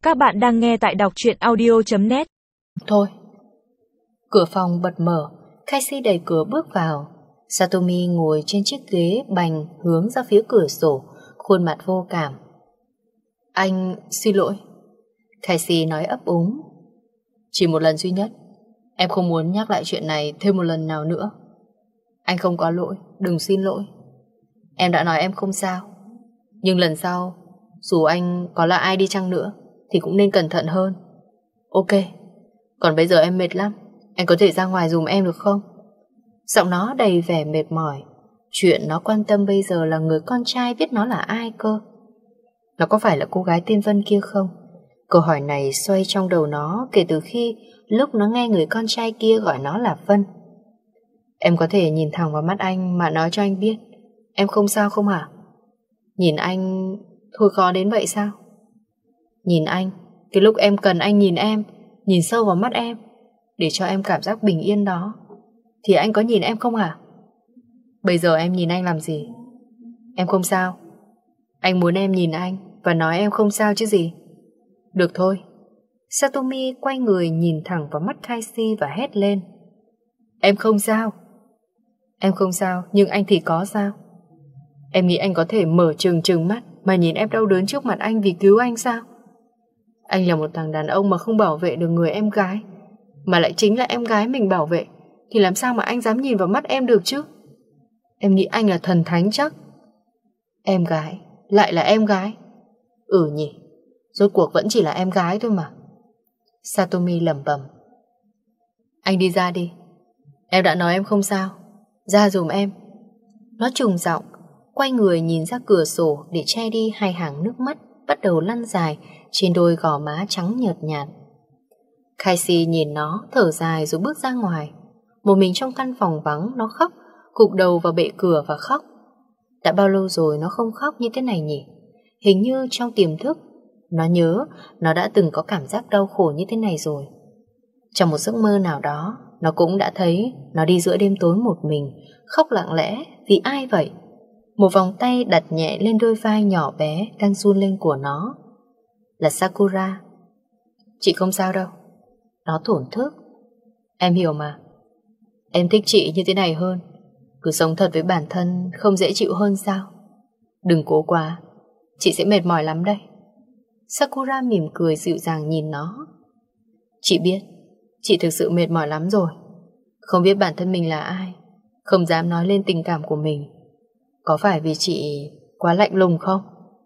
Các bạn đang nghe tại đọc truyện audio.net. Thôi. Cửa phòng bật mở, Casey đẩy cửa bước vào. Satomi ngồi trên chiếc ghế bành hướng ra phía cửa sổ, khuôn mặt vô cảm. Anh xin lỗi. Casey nói ấp úng. Chỉ một lần duy nhất. Em không muốn nhắc lại chuyện này thêm một lần nào nữa. Anh không có lỗi, đừng xin lỗi. Em đã nói em không sao. Nhưng lần sau, dù anh có là ai đi chăng nữa thì cũng nên cẩn thận hơn. Ok. Còn bây giờ em mệt lắm, anh có thể ra ngoài giùm em được không? Giọng nó đầy vẻ mệt mỏi. Chuyện nó quan tâm bây giờ là người con trai biết nó là ai cơ. Nó có phải là cô gái tên Vân kia không? Câu hỏi này xoay trong đầu nó kể từ khi lúc nó nghe người con trai kia gọi nó là Vân. Em có thể nhìn thẳng vào mắt anh mà nói cho anh biết em không sao không hả? Nhìn anh thôi khó đến vậy sao? Nhìn anh, cái lúc em cần anh nhìn em, nhìn sâu vào mắt em, để cho em cảm giác bình yên đó, thì anh có nhìn em không hả? Bây giờ em nhìn anh làm gì? Em không sao. Anh muốn em nhìn anh và nói em không sao chứ gì. Được thôi. Satomi quay người nhìn thẳng vào mắt Casey và hét lên. Em không sao. Em không sao, nhưng anh thì có sao? Em nghĩ anh có thể mở trừng mắt mà nhìn em đau đớn trước mặt anh vì cứu anh sao? Anh là một thằng đàn ông mà không bảo vệ được người em gái, mà lại chính là em gái mình bảo vệ, thì làm sao mà anh dám nhìn vào mắt em được chứ? Em nghĩ anh là thần thánh chắc. Em gái, lại là em gái. Ừ nhỉ, rốt cuộc vẫn chỉ là em gái thôi mà. Satomi lẩm bẩm. Anh đi ra đi. Em đã nói em không sao. Ra giùm em. Nó trùng giọng, quay người nhìn ra cửa sổ để che đi hai hàng nước mắt bắt đầu lăn dài trên đôi gò má trắng nhợt nhạt. Casey nhìn nó thở dài rồi bước ra ngoài. Một mình trong căn phòng vắng, nó khóc, gục đầu vào bệ cửa và khóc. Đã bao lâu rồi nó không khóc như thế này nhỉ? Hình như trong tiềm thức nó nhớ nó đã từng có cảm giác đau khổ như thế này rồi. Trong một giấc mơ nào đó, nó cũng đã thấy nó đi giữa đêm tối một mình, khóc lặng lẽ. Vì ai vậy? Một vòng tay đặt nhẹ lên đôi vai nhỏ bé đang run lên của nó. Là Sakura. Chị không sao đâu. Nó thổn thức. Em hiểu mà. Em thích chị như thế này hơn. Cứ sống thật với bản thân không dễ chịu hơn sao? Đừng cố quá, chị sẽ mệt mỏi lắm đây. Sakura mỉm cười dịu dàng nhìn nó. Chị biết, chị thực sự mệt mỏi lắm rồi. Không biết bản thân mình là ai, không dám nói lên tình cảm của mình. Có phải vì chị quá lạnh lùng không?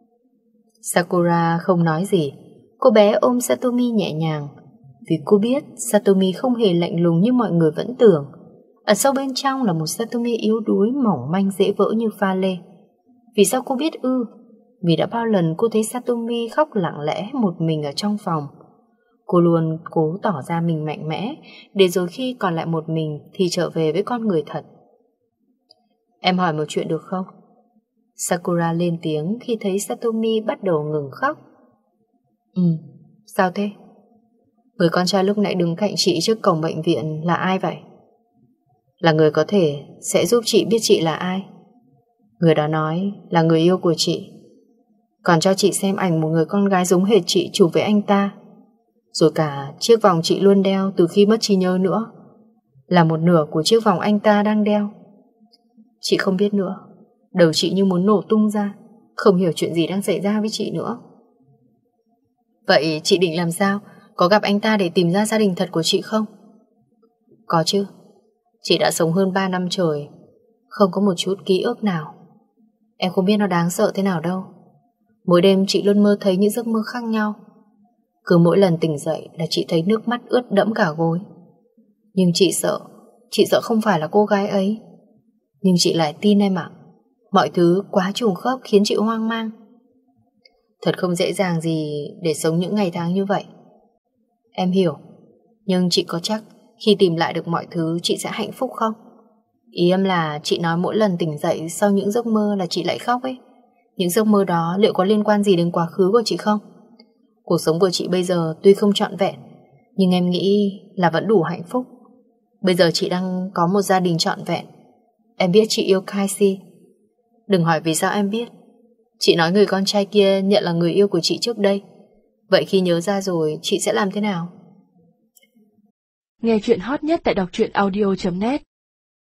Sakura không nói gì. Cô bé ôm Satomi nhẹ nhàng. Vì cô biết Satomi không hề lạnh lùng như mọi người vẫn tưởng. Ở sâu bên trong là một Satomi yếu đuối, mỏng manh, dễ vỡ như pha lê. Vì sao cô biết ư? Vì đã bao lần cô thấy Satomi khóc lặng lẽ một mình ở trong phòng. Cô luôn cố tỏ ra mình mạnh mẽ, để rồi khi còn lại một mình thì trở về với con người thật. Em hỏi một chuyện được không? Sakura lên tiếng khi thấy Satomi bắt đầu ngừng khóc. Sao thế? Người con trai lúc nãy đứng cạnh chị trước cổng bệnh viện là ai vậy? Là người có thể sẽ giúp chị biết chị là ai. Người đó nói là người yêu của chị, còn cho chị xem ảnh một người con gái giống hệt chị chụp với anh ta. Rồi cả chiếc vòng chị luôn đeo từ khi mất trí nhớ nữa là một nửa của chiếc vòng anh ta đang đeo. Chị không biết nữa. Đầu chị như muốn nổ tung ra, không hiểu chuyện gì đang xảy ra với chị nữa. Vậy chị định làm sao? Có gặp anh ta để tìm ra gia đình thật của chị không? Có chứ. Chị đã sống hơn 3 năm trời, không có một chút ký ức nào. Em không biết nó đáng sợ thế nào đâu. Mỗi đêm chị luôn mơ thấy những giấc mơ khác nhau. Cứ mỗi lần tỉnh dậy là chị thấy nước mắt ướt đẫm cả gối. Nhưng chị sợ không phải là cô gái ấy. Nhưng chị lại tin em ạ. Mọi thứ quá trùng khớp khiến chị hoang mang. Thật không dễ dàng gì để sống những ngày tháng như vậy. Em hiểu. Nhưng chị có chắc khi tìm lại được mọi thứ chị sẽ hạnh phúc không? Ý em là chị nói mỗi lần tỉnh dậy sau những giấc mơ là chị lại khóc ấy. Những giấc mơ đó liệu có liên quan gì đến quá khứ của chị không? Cuộc sống của chị bây giờ tuy không trọn vẹn, nhưng em nghĩ là vẫn đủ hạnh phúc. Bây giờ chị đang có một gia đình trọn vẹn. Em biết chị yêu Casey. Đừng hỏi vì sao em biết. Chị nói người con trai kia nhận là người yêu của chị trước đây. Vậy khi nhớ ra rồi, chị sẽ làm thế nào? Nghe chuyện hot nhất tại đọc truyện audio.net